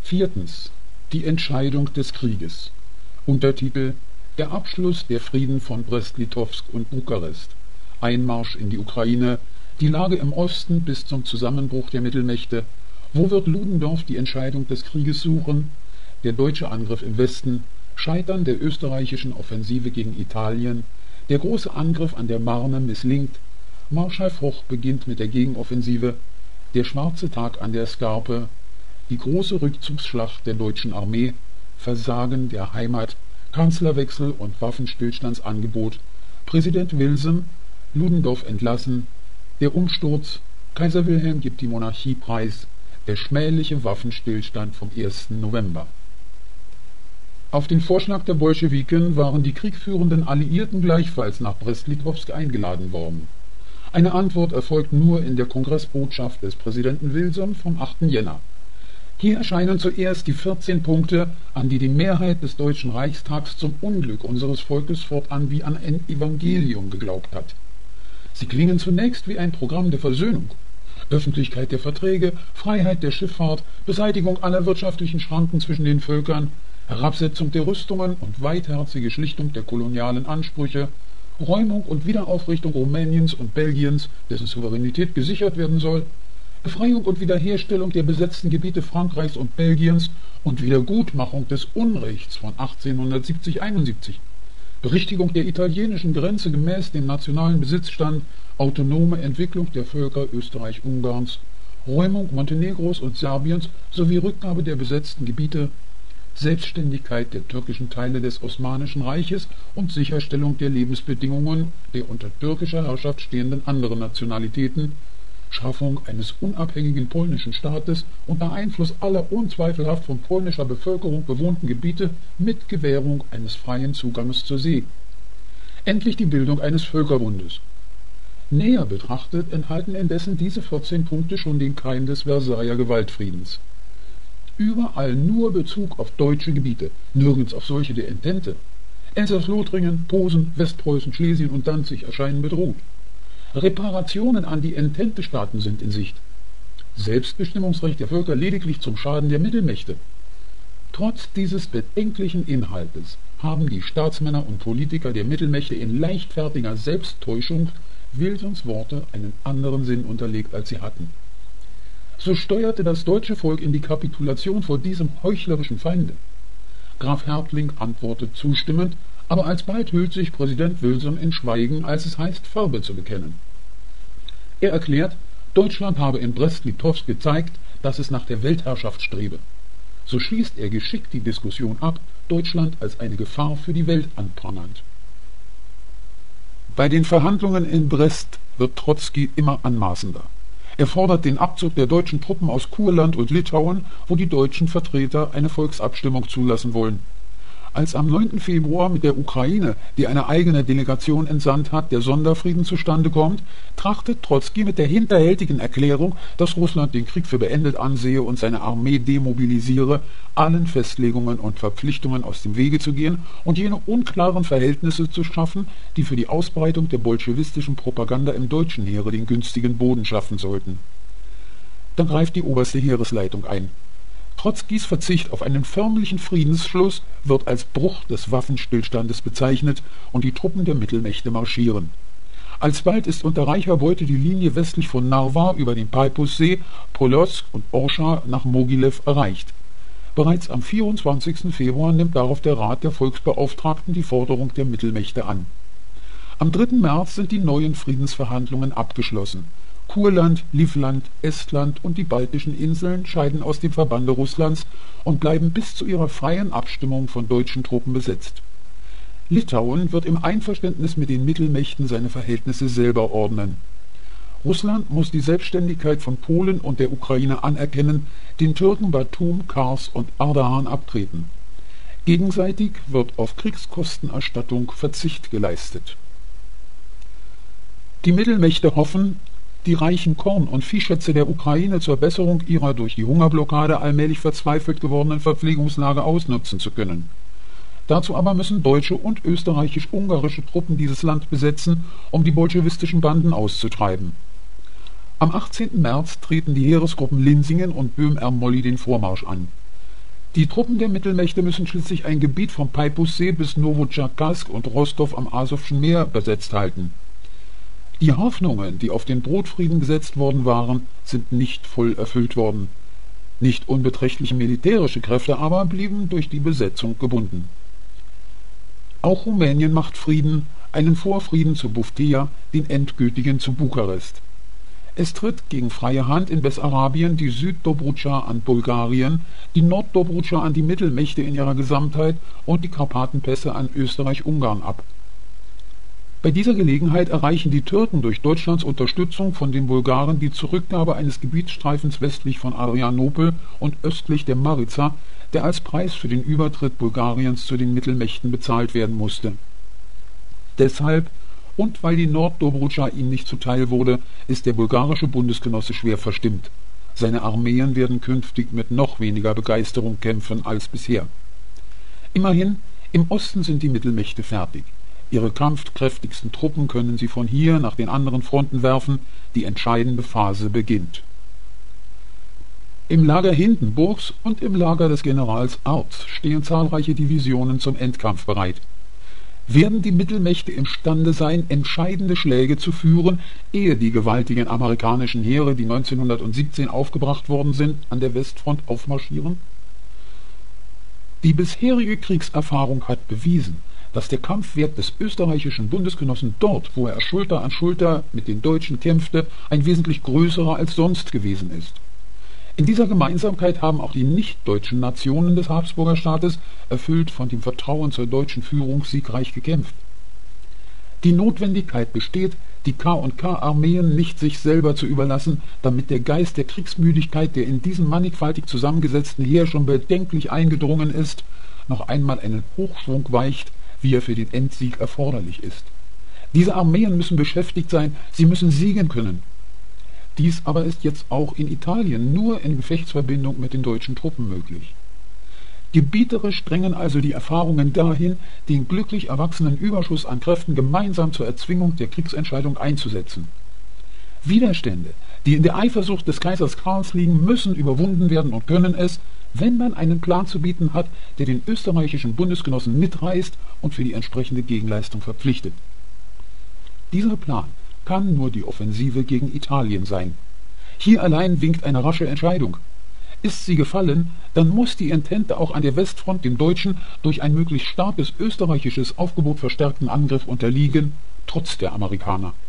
Viertens. Die Entscheidung des Krieges. Untertitel: Der Abschluss der Frieden von Brest-Litowsk und Bukarest. Einmarsch in die Ukraine. Die Lage im Osten bis zum Zusammenbruch der Mittelmächte. Wo wird Ludendorff die Entscheidung des Krieges suchen? Der deutsche Angriff im Westen. Scheitern der österreichischen Offensive gegen Italien. Der große Angriff an der Marne misslingt. Marschall Foch beginnt mit der Gegenoffensive. Der schwarze Tag an der Scarpe. Die große Rückzugsschlacht der deutschen Armee. Versagen der Heimat. Kanzlerwechsel und Waffenstillstandsangebot. Präsident Wilson. Ludendorff entlassen. Der Umsturz. Kaiser Wilhelm gibt die Monarchie preis. Der schmähliche Waffenstillstand vom 1. November. Auf den Vorschlag der Bolschewiken waren die kriegführenden Alliierten gleichfalls nach Brest-Litowsk eingeladen worden. Eine Antwort erfolgt nur in der Kongressbotschaft des Präsidenten Wilson vom 8. Jänner. Hier erscheinen zuerst die 14 Punkte, an die Mehrheit des Deutschen Reichstags zum Unglück unseres Volkes fortan wie an ein Evangelium geglaubt hat. Sie klingen zunächst wie ein Programm der Versöhnung. Öffentlichkeit der Verträge, Freiheit der Schifffahrt, Beseitigung aller wirtschaftlichen Schranken zwischen den Völkern, Herabsetzung der Rüstungen und weitherzige Schlichtung der kolonialen Ansprüche, Räumung und Wiederaufrichtung Rumäniens und Belgiens, dessen Souveränität gesichert werden soll, Befreiung und Wiederherstellung der besetzten Gebiete Frankreichs und Belgiens und Wiedergutmachung des Unrechts von 1870-71, Berichtigung der italienischen Grenze gemäß dem nationalen Besitzstand, autonome Entwicklung der Völker Österreich-Ungarns, Räumung Montenegros und Serbiens sowie Rückgabe der besetzten Gebiete, Selbstständigkeit der türkischen Teile des Osmanischen Reiches und Sicherstellung der Lebensbedingungen der unter türkischer Herrschaft stehenden anderen Nationalitäten, Schaffung eines unabhängigen polnischen Staates unter Einfluss aller unzweifelhaft von polnischer Bevölkerung bewohnten Gebiete mit Gewährung eines freien Zugangs zur See. Endlich die Bildung eines Völkerbundes. Näher betrachtet enthalten indessen diese 14 Punkte schon den Keim des Versailler Gewaltfriedens. Überall nur Bezug auf deutsche Gebiete, nirgends auf solche der Entente. Elsass-Lothringen, Posen, Westpreußen, Schlesien und Danzig erscheinen bedroht. Reparationen an die Entente-Staaten sind in Sicht. Selbstbestimmungsrecht der Völker lediglich zum Schaden der Mittelmächte. Trotz dieses bedenklichen Inhaltes haben die Staatsmänner und Politiker der Mittelmächte in leichtfertiger Selbsttäuschung Wilsons Worte einen anderen Sinn unterlegt, als sie hatten. So steuerte das deutsche Volk in die Kapitulation vor diesem heuchlerischen Feinde. Graf Hertling antwortet zustimmend, aber alsbald hüllt sich Präsident Wilson in Schweigen, als es heißt, Farbe zu bekennen. Er erklärt, Deutschland habe in Brest-Litowsk gezeigt, dass es nach der Weltherrschaft strebe. So schließt er geschickt die Diskussion ab, Deutschland als eine Gefahr für die Welt anprangend. Bei den Verhandlungen in Brest wird Trotzki immer anmaßender. Er fordert den Abzug der deutschen Truppen aus Kurland und Litauen, wo die deutschen Vertreter eine Volksabstimmung zulassen wollen. Als am 9. Februar mit der Ukraine, die eine eigene Delegation entsandt hat, der Sonderfrieden zustande kommt, trachtet Trotzki mit der hinterhältigen Erklärung, dass Russland den Krieg für beendet ansehe und seine Armee demobilisiere, allen Festlegungen und Verpflichtungen aus dem Wege zu gehen und jene unklaren Verhältnisse zu schaffen, die für die Ausbreitung der bolschewistischen Propaganda im deutschen Heere den günstigen Boden schaffen sollten. Dann greift die oberste Heeresleitung ein. Trotzkis Verzicht auf einen förmlichen Friedensschluss wird als Bruch des Waffenstillstandes bezeichnet und die Truppen der Mittelmächte marschieren. Alsbald ist unter reicher Beute die Linie westlich von Narva über den Peipussee, Polotsk und Orscha nach Mogilew erreicht. Bereits am 24. Februar nimmt darauf der Rat der Volksbeauftragten die Forderung der Mittelmächte an. Am 3. März sind die neuen Friedensverhandlungen abgeschlossen. Kurland, Livland, Estland und die baltischen Inseln scheiden aus dem Verbande Russlands und bleiben bis zu ihrer freien Abstimmung von deutschen Truppen besetzt. Litauen wird im Einverständnis mit den Mittelmächten seine Verhältnisse selber ordnen. Russland muss die Selbstständigkeit von Polen und der Ukraine anerkennen, den Türken Batum, Kars und Ardahan abtreten. Gegenseitig wird auf Kriegskostenerstattung Verzicht geleistet. Die Mittelmächte hoffen, die reichen Korn- und Viehschätze der Ukraine zur Besserung ihrer durch die Hungerblockade allmählich verzweifelt gewordenen Verpflegungslage ausnutzen zu können. Dazu aber müssen deutsche und österreichisch-ungarische Truppen dieses Land besetzen, um die bolschewistischen Banden auszutreiben. Am 18. März treten die Heeresgruppen Linsingen und Böhm-Ermolli den Vormarsch an. Die Truppen der Mittelmächte müssen schließlich ein Gebiet vom Peipussee bis Nowotscharkassk und Rostow am Asowschen Meer besetzt halten. Die Hoffnungen, die auf den Brotfrieden gesetzt worden waren, sind nicht voll erfüllt worden. Nicht unbeträchtliche militärische Kräfte aber blieben durch die Besetzung gebunden. Auch Rumänien macht Frieden, einen Vorfrieden zu Buftea, den endgültigen zu Bukarest. Es tritt gegen freie Hand in Bessarabien die Süddobrudscha an Bulgarien, die Norddobrudscha an die Mittelmächte in ihrer Gesamtheit und die Karpatenpässe an Österreich-Ungarn ab. Bei dieser Gelegenheit erreichen die Türken durch Deutschlands Unterstützung von den Bulgaren die Zurückgabe eines Gebietsstreifens westlich von Adrianopel und östlich der Mariza, der als Preis für den Übertritt Bulgariens zu den Mittelmächten bezahlt werden musste. Deshalb und weil die Norddobrudscha ihm nicht zuteil wurde, ist der bulgarische Bundesgenosse schwer verstimmt. Seine Armeen werden künftig mit noch weniger Begeisterung kämpfen als bisher. Immerhin, im Osten sind die Mittelmächte fertig. Ihre kampfkräftigsten Truppen können sie von hier nach den anderen Fronten werfen. Die entscheidende Phase beginnt. Im Lager Hindenburgs und im Lager des Generals Arz stehen zahlreiche Divisionen zum Endkampf bereit. Werden die Mittelmächte imstande sein, entscheidende Schläge zu führen, ehe die gewaltigen amerikanischen Heere, die 1917 aufgebracht worden sind, an der Westfront aufmarschieren? Die bisherige Kriegserfahrung hat bewiesen, dass der Kampfwert des österreichischen Bundesgenossen dort, wo er Schulter an Schulter mit den Deutschen kämpfte, ein wesentlich größerer als sonst gewesen ist. In dieser Gemeinsamkeit haben auch die nicht-deutschen Nationen des Habsburger Staates, erfüllt von dem Vertrauen zur deutschen Führung, siegreich gekämpft. Die Notwendigkeit besteht, die K&K-Armeen nicht sich selber zu überlassen, damit der Geist der Kriegsmüdigkeit, der in diesem mannigfaltig zusammengesetzten Heer schon bedenklich eingedrungen ist, noch einmal einen Hochschwung weicht, wie er für den Endsieg erforderlich ist. Diese Armeen müssen beschäftigt sein, sie müssen siegen können. Dies aber ist jetzt auch in Italien nur in Gefechtsverbindung mit den deutschen Truppen möglich. Gebieterisch drängen also die Erfahrungen dahin, den glücklich erwachsenen Überschuss an Kräften gemeinsam zur Erzwingung der Kriegsentscheidung einzusetzen. Widerstände, die in der Eifersucht des Kaisers Karls liegen, müssen überwunden werden und können es, wenn man einen Plan zu bieten hat, der den österreichischen Bundesgenossen mitreißt und für die entsprechende Gegenleistung verpflichtet. Dieser Plan kann nur die Offensive gegen Italien sein. Hier allein winkt eine rasche Entscheidung. Ist sie gefallen, dann muss die Entente auch an der Westfront dem deutschen, durch ein möglichst starkes österreichisches Aufgebot verstärkten Angriff unterliegen, trotz der Amerikaner.